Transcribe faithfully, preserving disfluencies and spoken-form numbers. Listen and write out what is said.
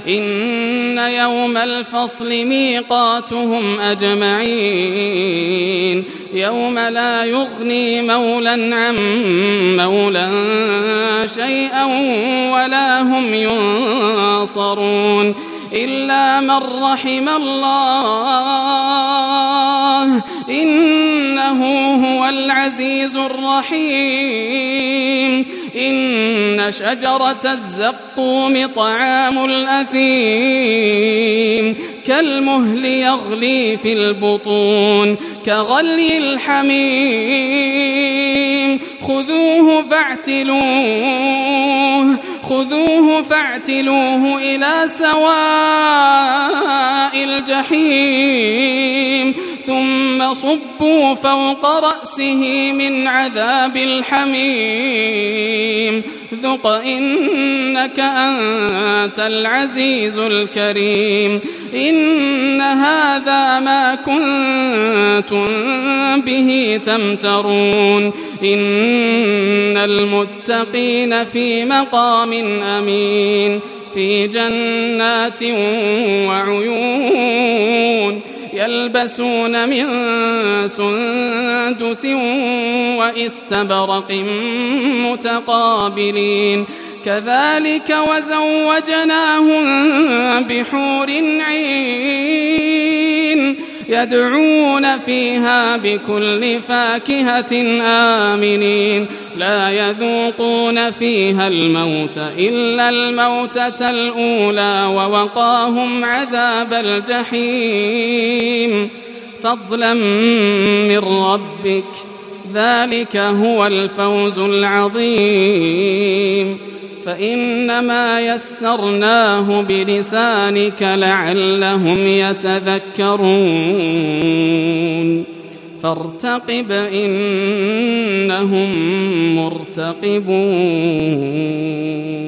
إن يوم الفصل ميقاتهم أجمعين يوم لا يغني مولا عن مولا شيئا ولا هم ينصرون إلا من رحم الله إنه هو العزيز الرحيم إن شجرة الزقوم طعام الأثيم كالمهل يغلي في البطون كغلي الحميم خذوه فاعتلوه خذوه فاعتلوه إلى سواء الجحيم ثم صبوا فوق رأسه من عذاب الحميم ذق إنك أنت العزيز الكريم إن هذا ما كنتم به تمترون إن المتقين في مقام أمين في جنات وعيون يلبسون من سندس وإستبرق متقابلين كذلك وزوجناهم بحور عين يدعون فيها بكل فاكهة آمنين لا يذوقون فيها الموت إلا الموتة الأولى ووقاهم عذاب الجحيم فضلا من ربك ذلك هو الفوز العظيم فإنما يسرناه بلسانك لعلهم يتذكرون فارتقب إنهم مرتقبون.